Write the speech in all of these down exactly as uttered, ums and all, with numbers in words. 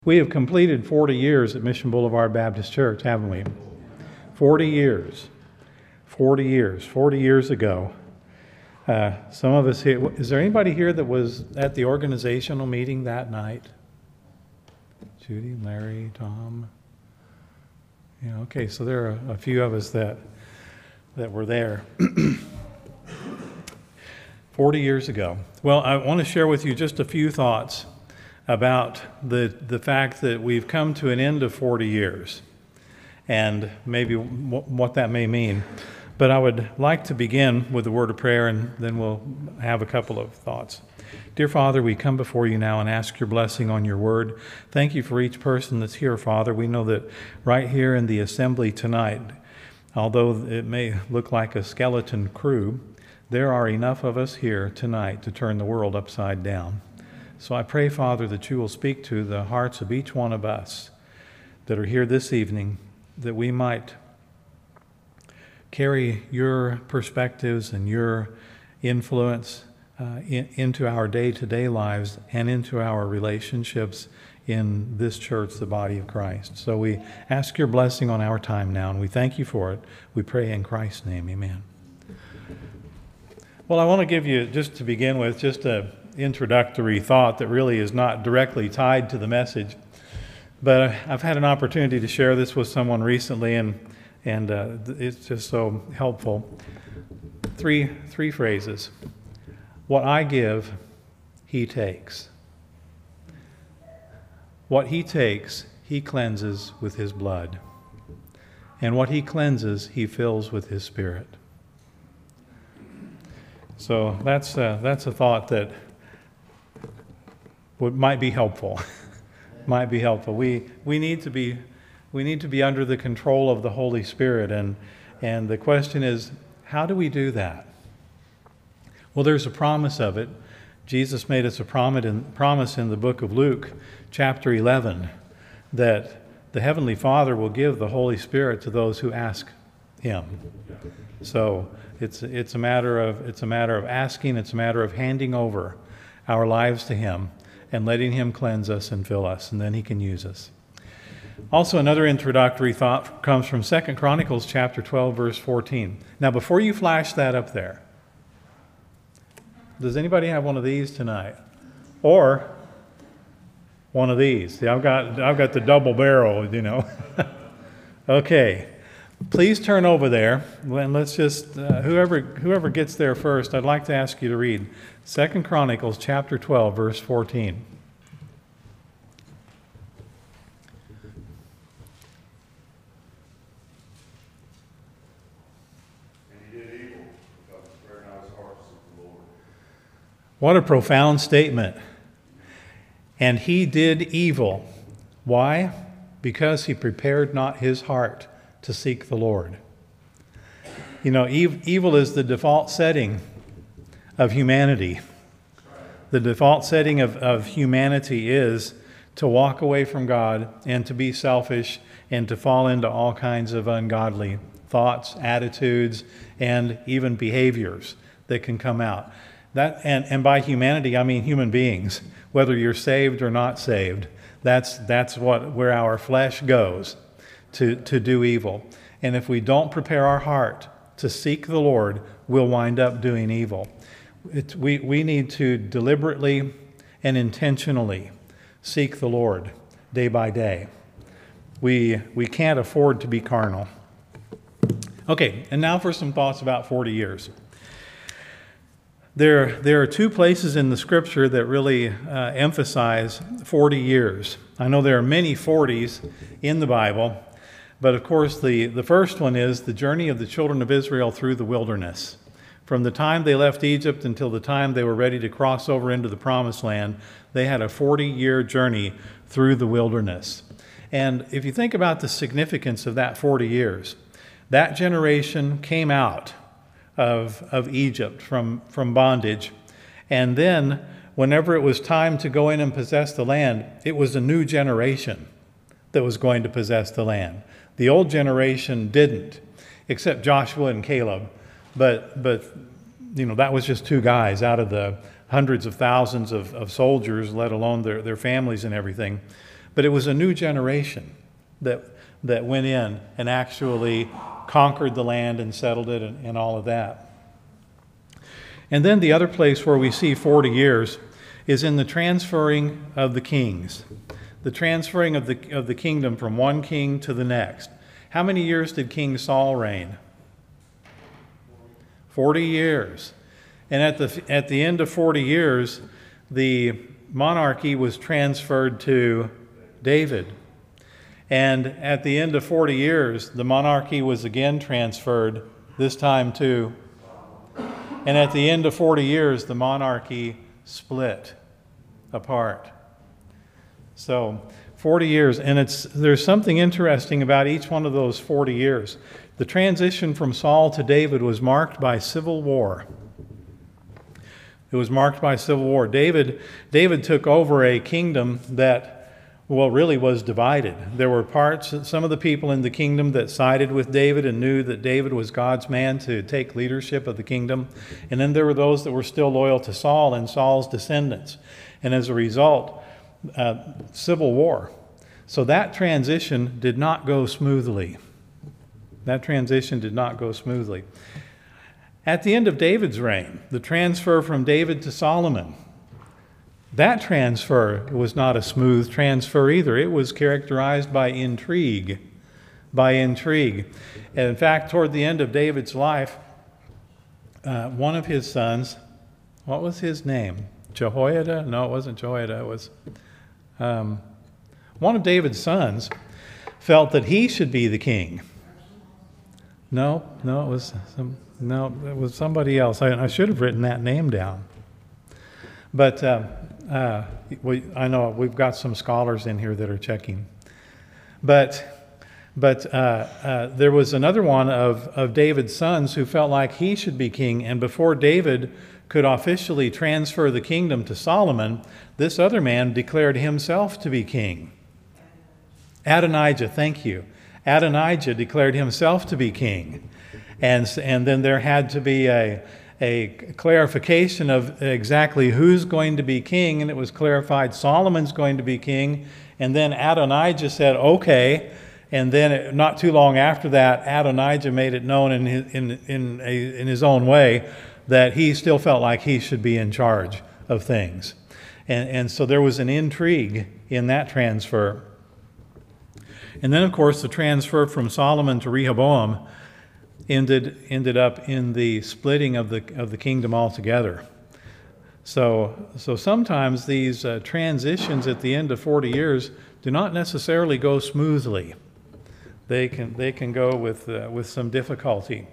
We have completed forty years at Mission Boulevard Baptist Church, haven't we? forty years. forty years. forty years ago. Uh, some of us here, is there anybody here that was at the organizational meeting that night? Judy, Larry, Tom? Yeah, okay, so there are a few of us that that were there. forty years ago. Well, I want to share with you just a few thoughts about the the fact that we've come to an end of forty years and maybe w- what that may mean. But I would like to begin with a word of prayer, and then we'll have a couple of thoughts. Dear Father, we come before you now and ask your blessing on your word. Thank you for each person that's here, Father. We know that right here in the assembly tonight, although it may look like a skeleton crew, there are enough of us here tonight to turn the world upside down. So I pray, Father, that you will speak to the hearts of each one of us that are here this evening, that we might carry your perspectives and your influence uh, in, into our day-to-day lives and into our relationships in this church, the body of Christ. So we ask your blessing on our time now, and we thank you for it. We pray in Christ's name, amen. Well, I want to give you, just to begin with, just a introductory thought that really is not directly tied to the message, but I've had an opportunity to share this with someone recently, and and uh, it's just so helpful. Three three phrases: what I give, he takes. What he takes, he cleanses with his blood, and what he cleanses, he fills with his Spirit. So that's uh, that's a thought that would might be helpful. might be helpful. We we need to be we need to be under the control of the Holy Spirit, and and the question is, how do we do that? Well, there's a promise of it. Jesus made us a promise in, promise in the book of Luke, chapter eleven, that the Heavenly Father will give the Holy Spirit to those who ask Him. So it's it's a matter of it's a matter of asking. It's a matter of handing over our lives to Him and letting Him cleanse us and fill us, and then He can use us. Also, another introductory thought comes from Second Chronicles chapter twelve, verse fourteen. Now, before you flash that up there, does anybody have one of these tonight? Or one of these? See, I've got I've got the double barrel, you know. Okay. Please turn over there, and let's just, uh, whoever whoever gets there first, I'd like to ask you to read Second Chronicles chapter twelve, verse fourteen. And he did evil because he spared not his heart to seek the Lord. What a profound statement. And he did evil. Why? Because he prepared not his heart to seek the Lord. You know, ev- evil is the default setting of humanity. The default setting of, of humanity is to walk away from God and to be selfish and to fall into all kinds of ungodly thoughts, attitudes, and even behaviors that can come out. That and, and by humanity, I mean human beings, whether you're saved or not saved. That's that's what where our flesh goes. To, to do evil. And if we don't prepare our heart to seek the Lord, we'll wind up doing evil. It, we, we need to deliberately and intentionally seek the Lord day by day. We, we can't afford to be carnal. Okay, and now for some thoughts about forty years. There, there are two places in the Scripture that really uh, emphasize forty years. I know there are many forties in the Bible. But of course, the, the first one is the journey of the children of Israel through the wilderness. From the time they left Egypt until the time they were ready to cross over into the Promised Land, they had a forty-year journey through the wilderness. And if you think about the significance of that forty years, that generation came out of, of Egypt from, from bondage. And then, whenever it was time to go in and possess the land, it was a new generation that was going to possess the land. The old generation didn't, except Joshua and Caleb. But, but you know, that was just two guys out of the hundreds of thousands of, of soldiers, let alone their, their families and everything. But it was a new generation that, that went in and actually conquered the land and settled it and, and all of that. And then the other place where we see forty years is in the transferring of the kings. The transferring of the, of the kingdom from one king to the next. How many years did King Saul reign? forty years. And at the, at the end of forty years, the monarchy was transferred to David. And at the end of forty years, the monarchy was again transferred, this time to, and at the end of forty years, the monarchy split apart. So forty years, and it's there's something interesting about each one of those forty years. The transition from Saul to David was marked by civil war. It was marked by civil war. David, David took over a kingdom that, well, really was divided. There were parts, some of the people in the kingdom that sided with David and knew that David was God's man to take leadership of the kingdom. And then there were those that were still loyal to Saul and Saul's descendants. And as a result, uh, civil war. So that transition did not go smoothly. That transition did not go smoothly. At the end of David's reign, the transfer from David to Solomon, that transfer was not a smooth transfer either. It was characterized by intrigue, by intrigue. And in fact, toward the end of David's life, uh, one of his sons, what was his name? Jehoiada? No, it wasn't Jehoiada. It was um, one of David's sons felt that he should be the king. No, no, it was some, no, it was somebody else. I, I should have written that name down. But uh, uh, we, I know we've got some scholars in here that are checking. But but uh, uh, there was another one of, of David's sons who felt like he should be king. And before David could officially transfer the kingdom to Solomon, this other man declared himself to be king. Adonijah, thank you. Adonijah declared himself to be king. And, and then there had to be a, a clarification of exactly who's going to be king, and it was clarified Solomon's going to be king. And then Adonijah said, okay. And then it, not too long after that, Adonijah made it known in his, in, in, a, in his own way that he still felt like he should be in charge of things. And, and so there was an intrigue in that transfer. And then, of course, the transfer from Solomon to Rehoboam ended ended up in the splitting of the of the kingdom altogether. So, so sometimes these uh, transitions at the end of forty years do not necessarily go smoothly. They can they can go with uh, with some difficulty.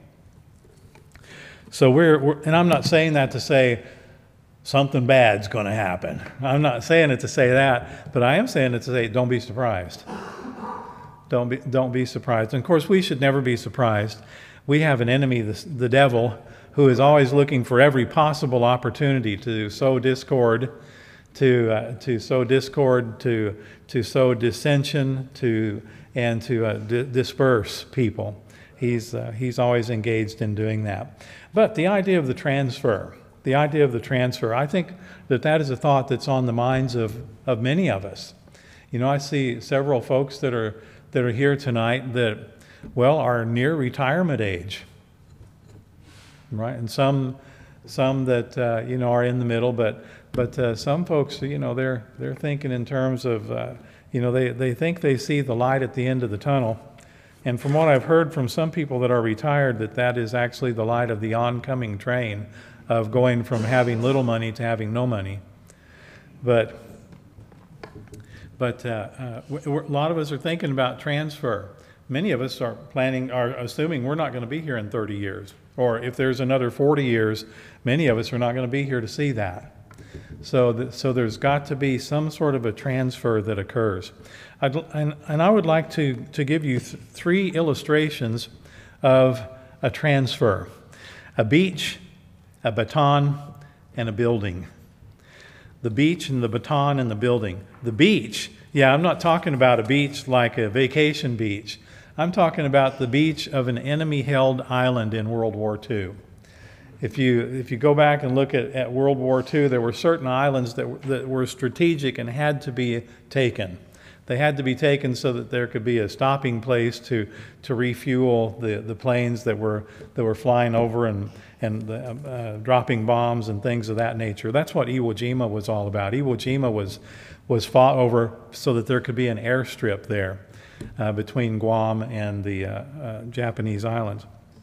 So we're, we're and I'm not saying that to say something bad's going to happen. I'm not saying it to say that, but I am saying it to say don't be surprised. Don't be, don't be surprised. And of course, we should never be surprised. We have an enemy, the, the devil, who is always looking for every possible opportunity to sow discord, to uh, to sow discord, to to sow dissension, to and to uh, di- disperse people. He's uh, he's always engaged in doing that. But the idea of the transfer, the idea of the transfer, I think that that is a thought that's on the minds of of many of us. You know, I see several folks that are. that are here tonight that, well, are near retirement age, right? And some, some that uh, you know are in the middle, but but uh, some folks, you know, they're they're thinking in terms of, uh, you know, they they think they see the light at the end of the tunnel, and from what I've heard from some people that are retired, that that is actually the light of the oncoming train of going from having little money to having no money, but. But uh, uh, a lot of us are thinking about transfer. Many of us are planning, are assuming we're not going to be here in thirty years. Or if there's another forty years, many of us are not going to be here to see that. So, th- so there's got to be some sort of a transfer that occurs. I'd, and, and I would like to, to give you th- three illustrations of a transfer. A beach, a baton, and a building. The beach and the baton and the building. The beach, yeah, I'm not talking about a beach like a vacation beach. I'm talking about the beach of an enemy-held island in World War Two. If you if you go back and look at, at World War Two, there were certain islands that, that were strategic and had to be taken. They had to be taken so that there could be a stopping place to, to refuel the, the planes that were, that were flying over and, and the, uh, dropping bombs and things of that nature. That's what Iwo Jima was all about. Iwo Jima was, was fought over so that there could be an airstrip there uh, between Guam and the uh, uh, Japanese islands.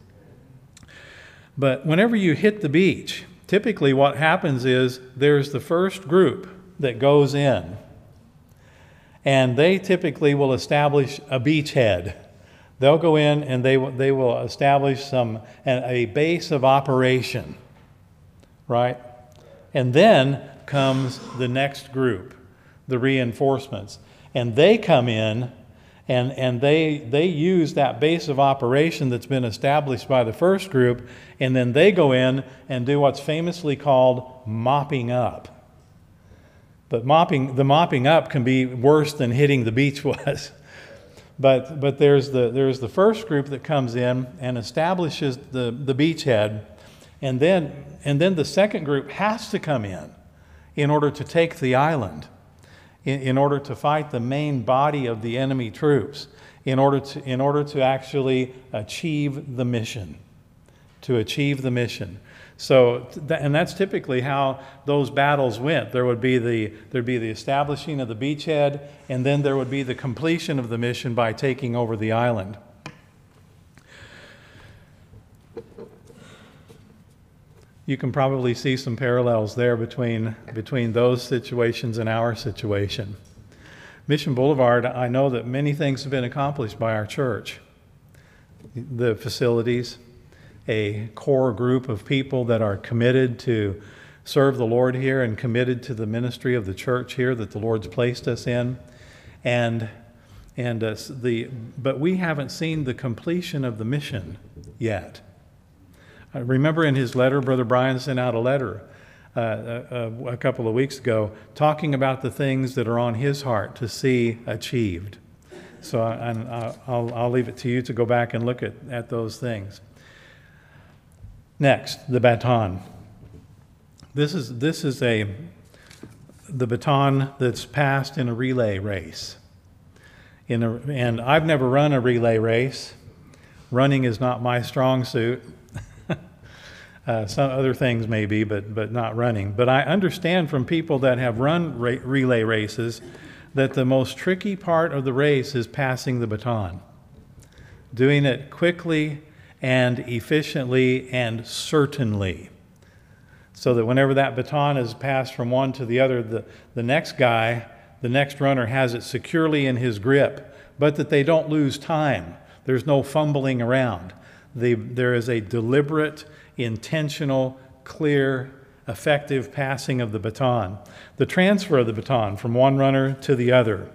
But whenever you hit the beach, typically what happens is there's the first group that goes in, and they typically will establish a beachhead. They'll go in and they, they will establish some a base of operation, right? And then comes the next group, the reinforcements. And they come in and, and they, they use that base of operation that's been established by the first group, and then they go in and do what's famously called mopping up. But mopping, the mopping up can be worse than hitting the beach was. But, but there's, the, there's the first group that comes in and establishes the, the beachhead, and then, and then the second group has to come in in order to take the island, in, in order to fight the main body of the enemy troops, in order to, in order to actually achieve the mission, to achieve the mission. So, and that's typically how those battles went. There would be the there'd be the establishing of the beachhead, and then there would be the completion of the mission by taking over the island. You can probably see some parallels there between between those situations and our situation. Mission Boulevard, I know that many things have been accomplished by our church. The facilities, a core group of people that are committed to serve the Lord here and committed to the ministry of the church here that the Lord's placed us in. And, and uh, the, but we haven't seen the completion of the mission yet. I remember in his letter, Brother Brian sent out a letter uh, a, a couple of weeks ago talking about the things that are on his heart to see achieved. So I, I, I'll, I'll leave it to you to go back and look at, at those things. Next, the baton. This is, this is a, the baton that's passed in a relay race. In a, and I've never run a relay race. Running is not my strong suit. uh, some other things maybe, but, but not running. But I understand from people that have run ra- relay races that the most tricky part of the race is passing the baton. Doing it quickly and efficiently and certainly, so that whenever that baton is passed from one to the other, the, the next guy, the next runner has it securely in his grip, but that they don't lose time. There's no fumbling around. The, there is a deliberate, intentional, clear, effective passing of the baton. The transfer of the baton from one runner to the other.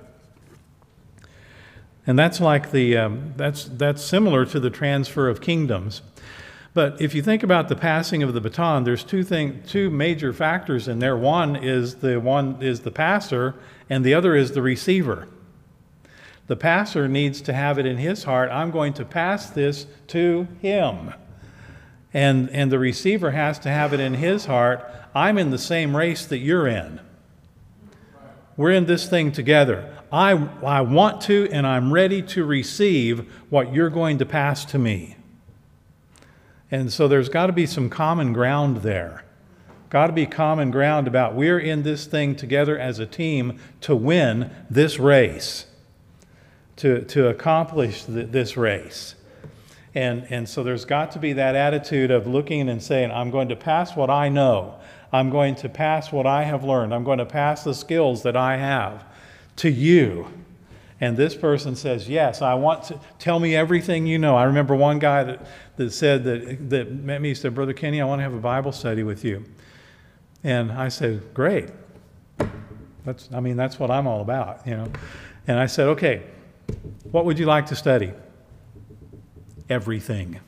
And that's like the, um, that's, that's similar to the transfer of kingdoms. But if you think about the passing of the baton, there's two thing, two major factors in there. One is the one is the passer, and the other is the receiver. The passer needs to have it in his heart, I'm going to pass this to him. And, and the receiver has to have it in his heart, I'm in the same race that you're in. We're in this thing together. I, I want to and I'm ready to receive what you're going to pass to me. And so there's got to be some common ground there. Got to be common ground about we're in this thing together as a team to win this race, to, to accomplish th- this race. And, and so there's got to be that attitude of looking and saying, I'm going to pass what I know. I'm going to pass what I have learned. I'm going to pass the skills that I have to you. And this person says, yes, I want to, tell me everything you know. I remember one guy that, that said that, that met me, he said, Brother Kenny, I want to have a Bible study with you. And I said, great. That's, I mean, that's what I'm all about, you know. And I said, okay, what would you like to study? Everything.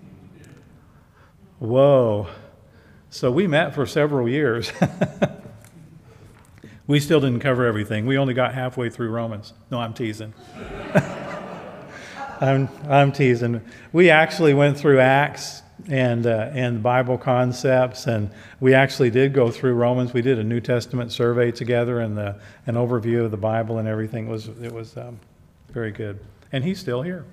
Whoa. So we met for several years. We still didn't cover everything. We only got halfway through Romans. No, I'm teasing. I'm, I'm teasing. We actually went through Acts and uh, and Bible concepts, and we actually did go through Romans. We did a New Testament survey together, and the an overview of the Bible and everything. It was it was um, very good, and he's still here.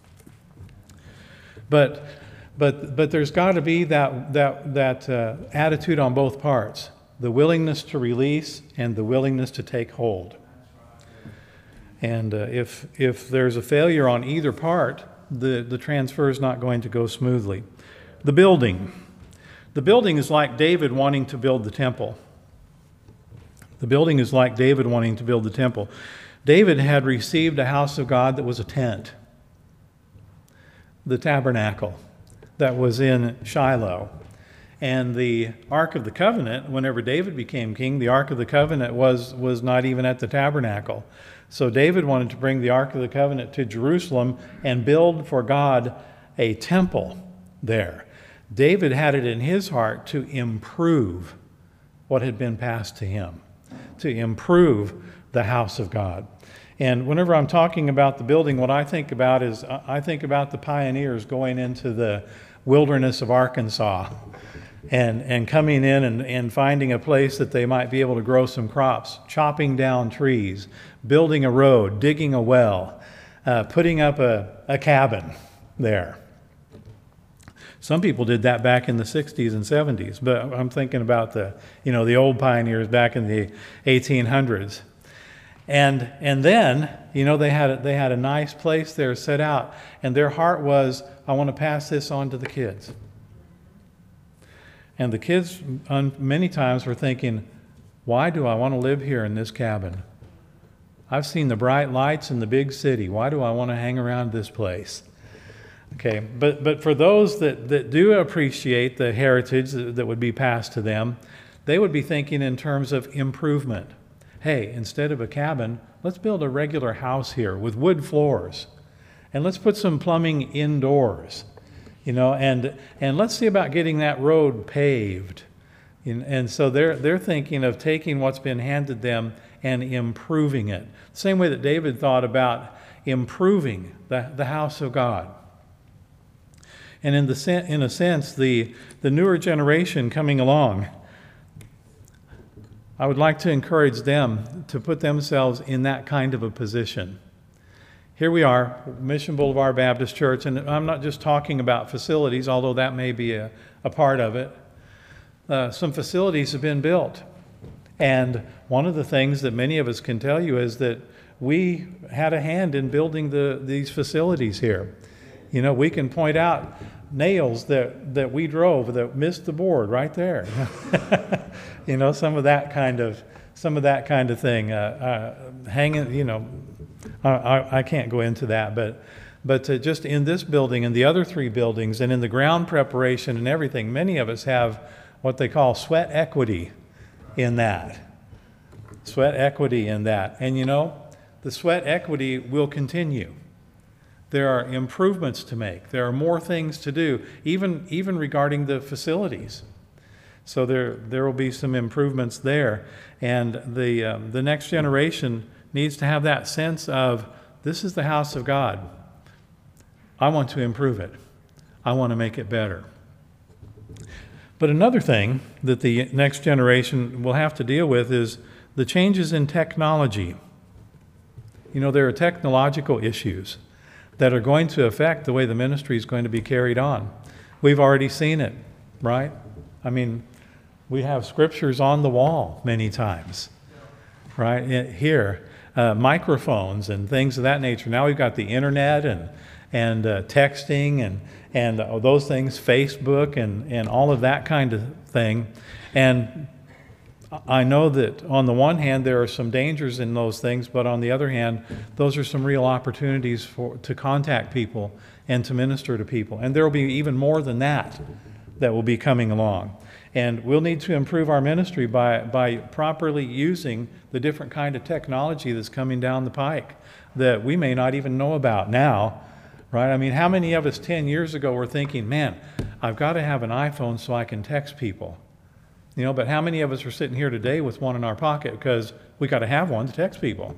But but but there's got to be that that that uh, attitude on both parts: the willingness to release and the willingness to take hold. And uh, if if there's a failure on either part, the, the transfer is not going to go smoothly. The building. The building is like David wanting to build the temple. The building is like David wanting to build the temple. David had received a house of God that was a tent, the tabernacle that was in Shiloh. And the Ark of the Covenant, whenever David became king, the Ark of the Covenant was, was not even at the tabernacle. So David wanted to bring the Ark of the Covenant to Jerusalem and build for God a temple there. David had it in his heart to improve what had been passed to him, to improve the house of God. And whenever I'm talking about the building, what I think about is I think about the pioneers going into the wilderness of Arkansas and, and coming in and, and finding a place that they might be able to grow some crops, chopping down trees, building a road, digging a well, uh, putting up a, a cabin there. Some people did that back in the sixties and seventies, but I'm thinking about the, you know, the old pioneers back in the eighteen hundreds. And and then, you know, they had a, they had a nice place there set out, and their heart was, I want to pass this on to the kids. And the kids many times were thinking, why do I want to live here in this cabin? I've seen the bright lights in the big city. Why do I want to hang around this place? Okay, but but for those that, that do appreciate the heritage that, that would be passed to them, they would be thinking in terms of improvement. Hey, instead of a cabin, let's build a regular house here with wood floors. And let's put some plumbing indoors. You know, and and let's see about getting that road paved. And, and so they're they're thinking of taking what's been handed them and improving it. Same way that David thought about improving the, the house of God. And in the in a sense, the, the newer generation coming along, I would like to encourage them to put themselves in that kind of a position. Here we are, Mission Boulevard Baptist Church, and I'm not just talking about facilities, although that may be a, a part of it. Uh, some facilities have been built. And one of the things that many of us can tell you is that we had a hand in building the, these facilities here. You know, we can point out nails that, that we drove that missed the board right there. You know, some of that kind of, some of that kind of thing. Uh, uh, hanging, you know, I, I, I can't go into that, but but uh, just in this building and the other three buildings and in the ground preparation and everything, many of us have what they call sweat equity in that. Sweat equity in that. And you know, the sweat equity will continue. There are improvements to make. There are more things to do, even even regarding the facilities. So there there will be some improvements there, and the um, the next generation needs to have that sense of, this is the house of God. I want to improve it. I want to make it better. But another thing that the next generation will have to deal with is the changes in technology. You know, there are technological issues that are going to affect the way the ministry is going to be carried on. We've already seen it, right? I mean, we have scriptures on the wall many times, right? Here, uh, microphones and things of that nature. Now we've got the internet and and uh, texting and and uh, those things, Facebook and and all of that kind of thing. And I know that on the one hand there are some dangers in those things, but on the other hand, those are some real opportunities for to contact people and to minister to people. And there will be even more than that that will be coming along. And we'll need to improve our ministry by by properly using the different kind of technology that's coming down the pike that we may not even know about now, right? I mean, how many of us ten years ago were thinking, man, I've got to have an iPhone so I can text people? You know, but how many of us are sitting here today with one in our pocket because we got to have one to text people?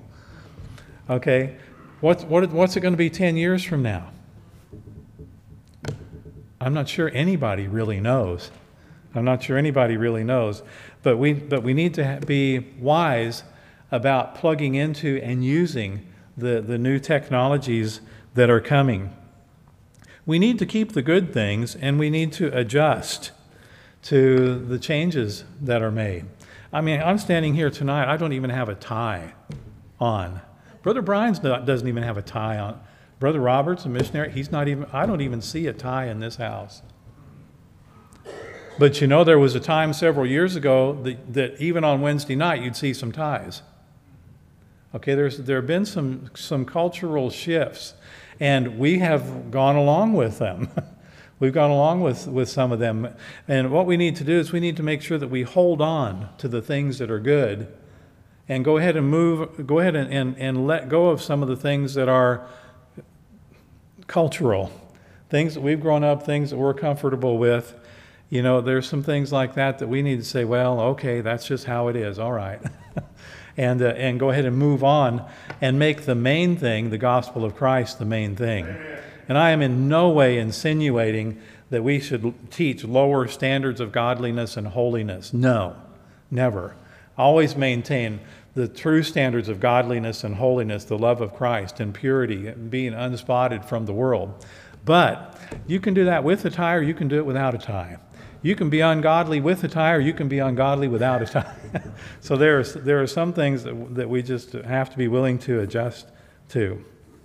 Okay, what's what, what's it going to be ten years from now? I'm not sure anybody really knows. I'm not sure anybody really knows. But we, but we need to be wise about plugging into and using the, the new technologies that are coming. We need to keep the good things, and we need to adjust to the changes that are made. I mean, I'm standing here tonight, I don't even have a tie on. Brother Brian's not, doesn't even have a tie on. Brother Robert's a missionary, he's not even, I don't even see a tie in this house. But you know, there was a time several years ago that, that even on Wednesday night, you'd see some ties. Okay, there's, there have been some, some cultural shifts, and we have gone along with them. We've gone along with, with some of them. And what we need to do is we need to make sure that we hold on to the things that are good and go ahead and move, go ahead and, and, and let go of some of the things that are cultural, things that we've grown up, things that we're comfortable with. You know, there's some things like that that we need to say, well, okay, that's just how it is, all right. and, uh, and go ahead and move on and make the main thing, the gospel of Christ, the main thing. Amen. And I am in no way insinuating that we should teach lower standards of godliness and holiness. No, never. Always maintain the true standards of godliness and holiness, the love of Christ and purity, and being unspotted from the world. But you can do that with a tie, or you can do it without a tie. You can be ungodly with a tie, or you can be ungodly without a tie. So there's, there are some things that, that we just have to be willing to adjust to.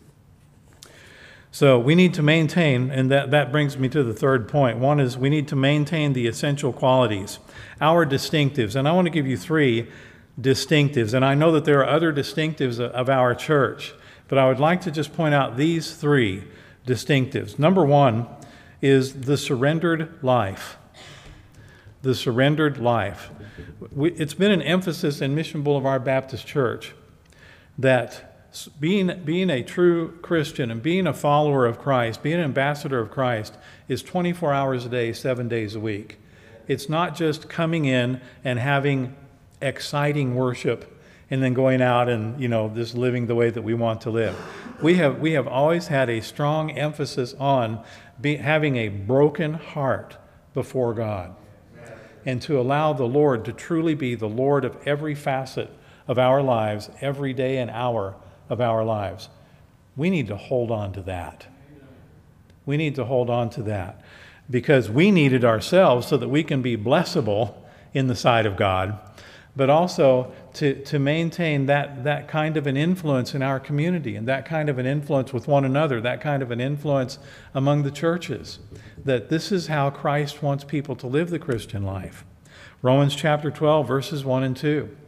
So we need to maintain, and that, that brings me to the third point. One is we need to maintain the essential qualities, our distinctives. And I want to give you three distinctives. And I know that there are other distinctives of our church, but I would like to just point out these three distinctives. Number one is the surrendered life. The surrendered life. We, it's been an emphasis in Mission Boulevard Baptist Church that Being, being a true Christian and being a follower of Christ, being an ambassador of Christ, is twenty-four hours a day, seven days a week. It's not just coming in and having exciting worship and then going out and, you know, just living the way that we want to live. We have, we have always had a strong emphasis on be, having a broken heart before God, and to allow the Lord to truly be the Lord of every facet of our lives, every day and hour of our lives. We need to hold on to that. We need to hold on to that because we need it ourselves so that we can be blessable in the sight of God, but also to, to maintain that, that kind of an influence in our community and that kind of an influence with one another, that kind of an influence among the churches, that this is how Christ wants people to live the Christian life. Romans chapter twelve, verses one and two.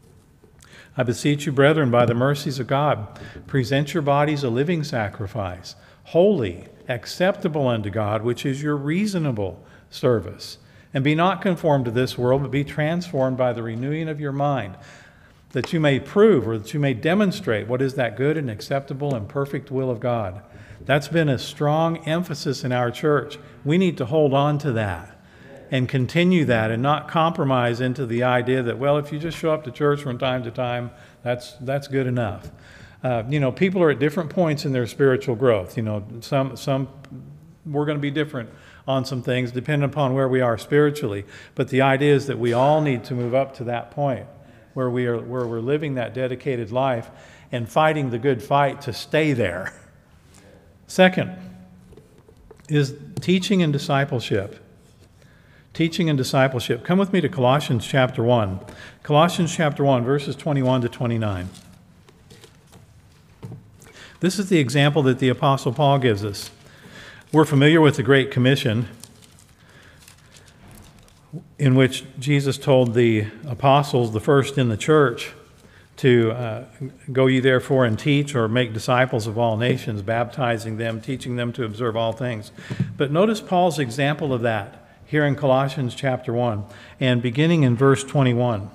I beseech you, brethren, by the mercies of God, present your bodies a living sacrifice, holy, acceptable unto God, which is your reasonable service. And be not conformed to this world, but be transformed by the renewing of your mind, that you may prove, or that you may demonstrate, what is that good and acceptable and perfect will of God. That's been a strong emphasis in our church. We need to hold on to that and continue that and not compromise into the idea that, well, if you just show up to church from time to time, that's that's good enough. Uh, you know, people are at different points in their spiritual growth. You know, some some we're going to be different on some things depending upon where we are spiritually. But the idea is that we all need to move up to that point where we are where we're living that dedicated life and fighting the good fight to stay there. Second is teaching and discipleship. Teaching and discipleship. Come with me to Colossians chapter one. Colossians chapter one, verses twenty-one to twenty-nine. This is the example that the Apostle Paul gives us. We're familiar with the Great Commission, in which Jesus told the apostles, the first in the church, to uh, go ye therefore and teach or make disciples of all nations, baptizing them, teaching them to observe all things. But notice Paul's example of that here in Colossians chapter one, and beginning in verse twenty-one.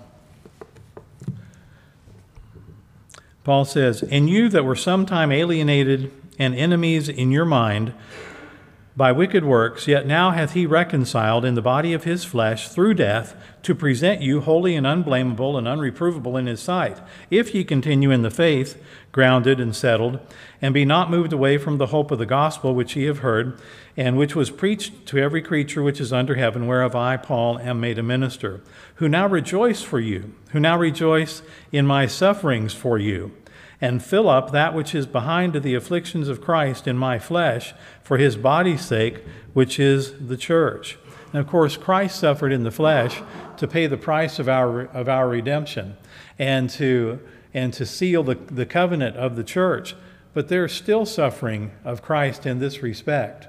Paul says, "And you that were sometime alienated and enemies in your mind, by wicked works, yet now hath he reconciled in the body of his flesh through death, to present you holy and unblameable and unreprovable in his sight, if ye continue in the faith, grounded and settled, and be not moved away from the hope of the gospel which ye have heard, and which was preached to every creature which is under heaven, whereof I, Paul, am made a minister, who now rejoice for you, who now rejoice in my sufferings for you, and fill up that which is behind of the afflictions of Christ in my flesh, for his body's sake, which is the church. And of course, Christ suffered in the flesh to pay the price of our of our redemption, and to and to seal the, the covenant of the church. But there's still suffering of Christ in this respect.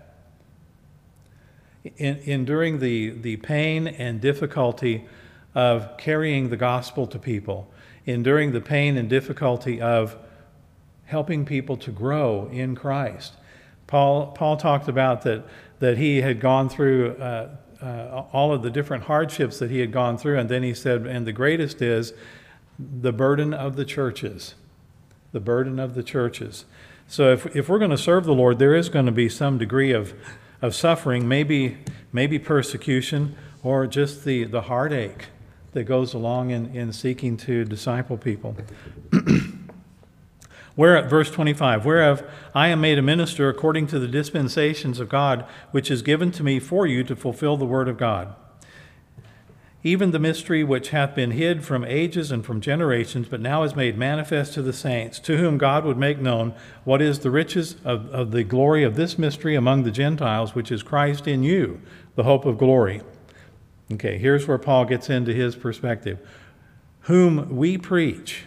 In, enduring the, the pain and difficulty of carrying the gospel to people, enduring the pain and difficulty of helping people to grow in Christ. Paul Paul talked about that that he had gone through uh, uh, all of the different hardships that he had gone through, and then he said, and the greatest is the burden of the churches, the burden of the churches. So if if we're going to serve the Lord, there is going to be some degree of of suffering, maybe maybe persecution, or just the the heartache that goes along in, in seeking to disciple people. Where, verse twenty-five, whereof I am made a minister according to the dispensations of God, which is given to me for you to fulfill the word of God. Even the mystery which hath been hid from ages and from generations, but now is made manifest to the saints, to whom God would make known what is the riches of, of the glory of this mystery among the Gentiles, which is Christ in you, the hope of glory. Okay, here's where Paul gets into his perspective. Whom we preach.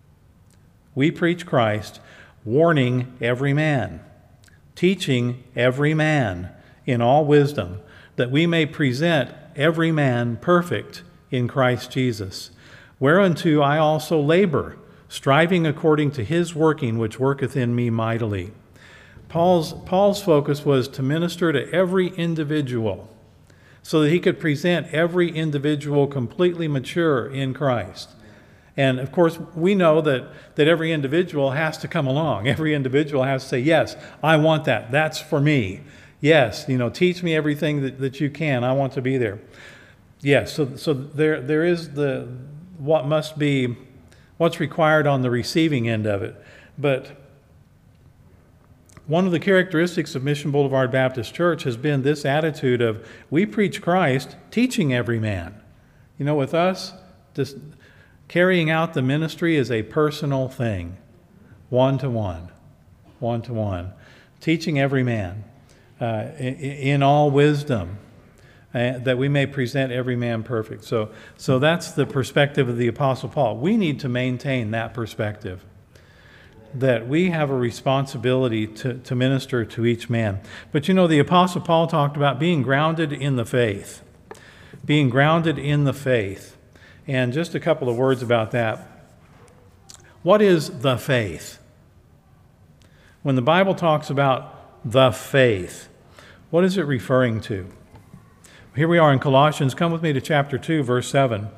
We preach Christ, warning every man, teaching every man in all wisdom, that we may present every man perfect in Christ Jesus. Whereunto I also labor, striving according to his working which worketh in me mightily. Paul's, Paul's focus was to minister to every individual, so that he could present every individual completely mature in Christ. And of course, we know that, that every individual has to come along. Every individual has to say, yes, I want that. That's for me. Yes, you know, teach me everything that, that you can. I want to be there. Yes, so so there there is the what must be, what's required on the receiving end of it. But one of the characteristics of Mission Boulevard Baptist Church has been this attitude of, we preach Christ, teaching every man. You know, with us, this carrying out the ministry is a personal thing, one-to-one, one-to-one. Teaching every man uh, in, in all wisdom, uh, that we may present every man perfect. So, so that's the perspective of the Apostle Paul. We need to maintain that perspective, that we have a responsibility to, to minister to each man. But you know, the Apostle Paul talked about being grounded in the faith, being grounded in the faith. And just a couple of words about that. What is the faith? When the Bible talks about the faith, what is it referring to? Here we are in Colossians. Come with me to chapter two, verse seven.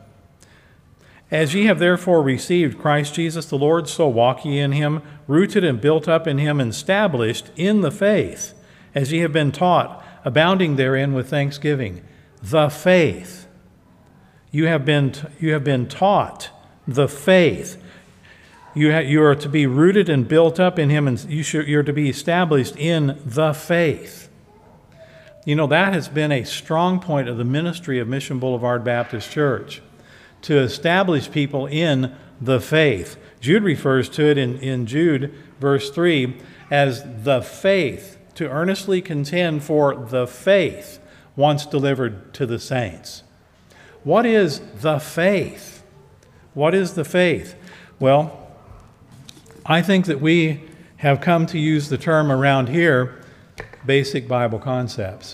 As ye have therefore received Christ Jesus the Lord, so walk ye in him, rooted and built up in him, and established in the faith, as ye have been taught, abounding therein with thanksgiving. The faith. You have been you have been taught the faith. You ha, you are to be rooted and built up in him, and you should, you're to be established in the faith. You know, that has been a strong point of the ministry of Mission Boulevard Baptist Church, to establish people in the faith. Jude refers to it in, in Jude, verse three, as the faith, to earnestly contend for the faith once delivered to the saints. What is the faith? What is the faith? Well, I think that we have come to use the term around here, basic Bible concepts.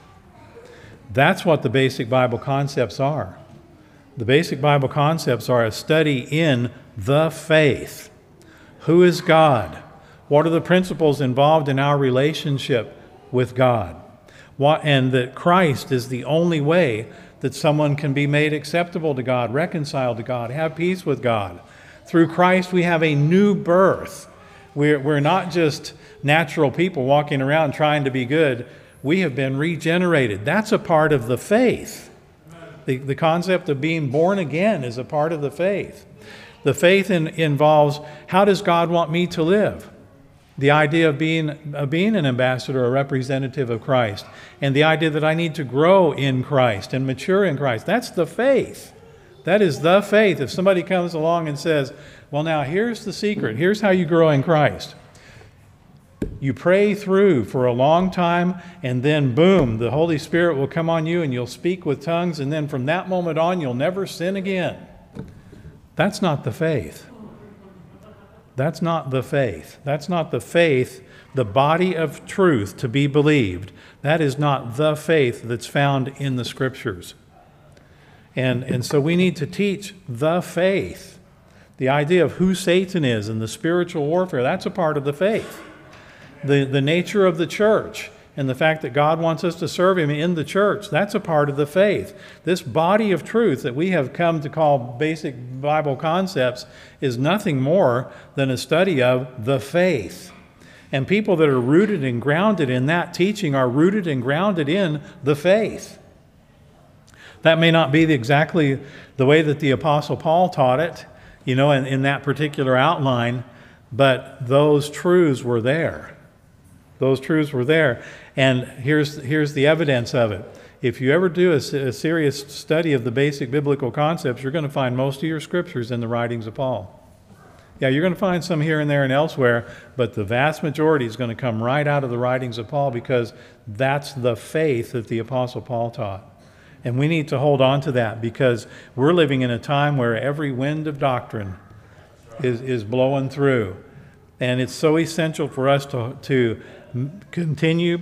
That's what the basic Bible concepts are. The basic Bible concepts are a study in the faith. Who is God? What are the principles involved in our relationship with God? What, and that Christ is the only way that someone can be made acceptable to God, reconciled to God, have peace with God. Through Christ, we have a new birth. We're, we're not just natural people walking around trying to be good. we have been regenerated. That's a part of the faith. The, the concept of being born again is a part of the faith. The faith in, involves, how does God want me to live? The idea of being, of being an ambassador, a representative of Christ, and the idea that I need to grow in Christ and mature in Christ. That's the faith. That is the faith. If somebody comes along and says, well, now here's the secret. Here's how you grow in Christ. You pray through for a long time, and then boom, the Holy Spirit will come on you and you'll speak with tongues, and then from that moment on, you'll never sin again. That's not the faith. That's not the faith. That's not the faith, the body of truth to be believed. That is not the faith that's found in the Scriptures. And, and so we need to teach the faith. The idea of who Satan is and the spiritual warfare, that's a part of the faith. The, the nature of the church and the fact that God wants us to serve Him in the church, that's a part of the faith. This body of truth that we have come to call basic Bible concepts is nothing more than a study of the faith. And people that are rooted and grounded in that teaching are rooted and grounded in the faith. That may not be the, exactly the way that the Apostle Paul taught it, you know, in, in that particular outline, but those truths were there. Those truths were there. And here's, here's the evidence of it. If you ever do a, a serious study of the basic biblical concepts, you're going to find most of your scriptures in the writings of Paul. Yeah, you're going to find some here and there and elsewhere, but the vast majority is going to come right out of the writings of Paul, because that's the faith that the Apostle Paul taught. And we need to hold on to that, because we're living in a time where every wind of doctrine is, is blowing through. And it's so essential for us to, to continue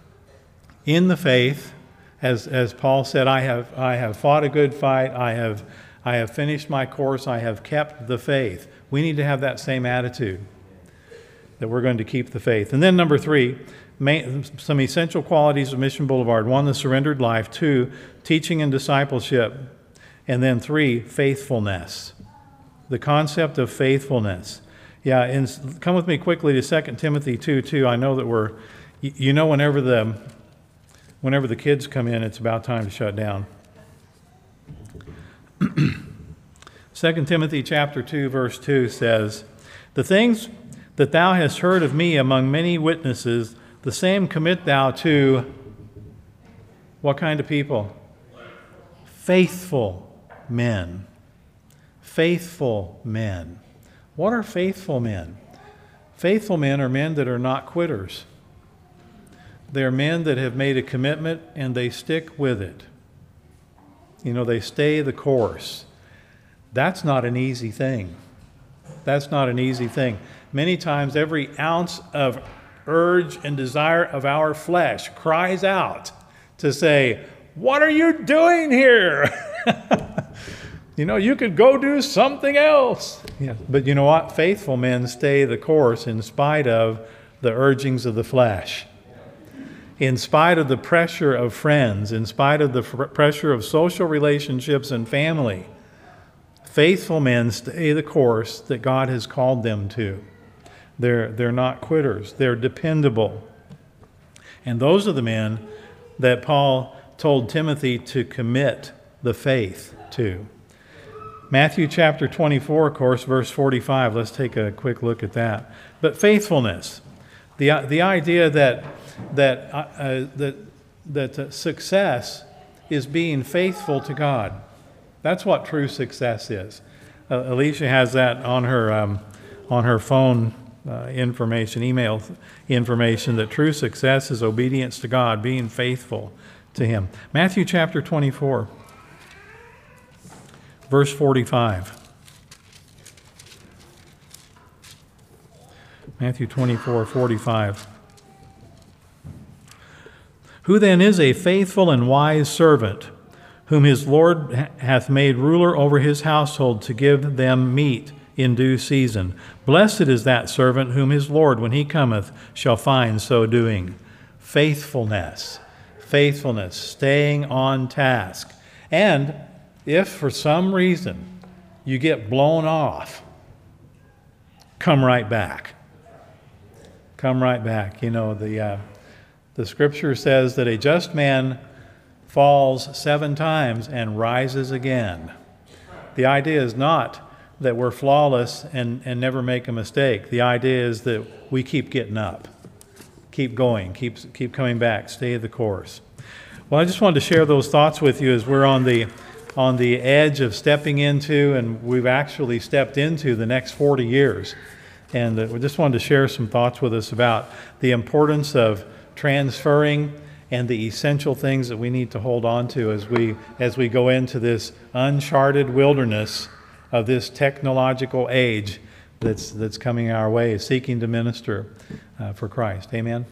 in the faith. As, as Paul said, I have, I have fought a good fight. I have, I have finished my course. I have kept the faith. We need to have that same attitude, that we're going to keep the faith. And then number three, main, some essential qualities of Mission Boulevard. One, the surrendered life. Two, teaching and discipleship. And then three, faithfulness. The concept of faithfulness. Yeah, and come with me quickly to Second Timothy two two. I know that we're, you know, whenever the, whenever the kids come in, it's about time to shut down. Second Timothy chapter two, verse two says, "The things that thou hast heard of me among many witnesses, the same commit thou to," what kind of people? Faithful men. Faithful men. What are faithful men? Faithful men are men that are not quitters. They're men that have made a commitment and they stick with it. You know, they stay the course. That's not an easy thing. That's not an easy thing. Many times every ounce of urge and desire of our flesh cries out to say, "What are you doing here?" You know, you could go do something else. Yeah. But you know what? Faithful men stay the course in spite of the urgings of the flesh. In spite of the pressure of friends, in spite of the f- pressure of social relationships and family, faithful men stay the course that God has called them to. They're, they're not quitters. They're dependable. And those are the men that Paul told Timothy to commit the faith to. Matthew chapter twenty-four, of course, verse forty-five. Let's take a quick look at that. But faithfulness, the, the idea that, that, uh, that, that uh, success is being faithful to God. That's what true success is. Uh, Alicia has that on her, um, on her phone uh, information, email information, that true success is obedience to God, being faithful to Him. Matthew chapter twenty-four. Verse forty-five. Matthew twenty-four, forty-five. "Who then is a faithful and wise servant, whom his Lord hath made ruler over his household to give them meat in due season? Blessed is that servant whom his Lord, when he cometh, shall find so doing." Faithfulness. Faithfulness. Staying on task. And if for some reason you get blown off, come right back. Come right back. You know, the uh, The scripture says that a just man falls seven times and rises again. The idea is not that we're flawless and, and never make a mistake. The idea is that we keep getting up, keep going, keep, keep coming back, stay the course. Well, I just wanted to share those thoughts with you as we're on the, on the edge of stepping into, and we've actually stepped into the next forty years. And uh, we just wanted to share some thoughts with us about the importance of transferring and the essential things that we need to hold on to as we as we go into this uncharted wilderness of this technological age that's that's coming our way, seeking to minister uh, for Christ. Amen.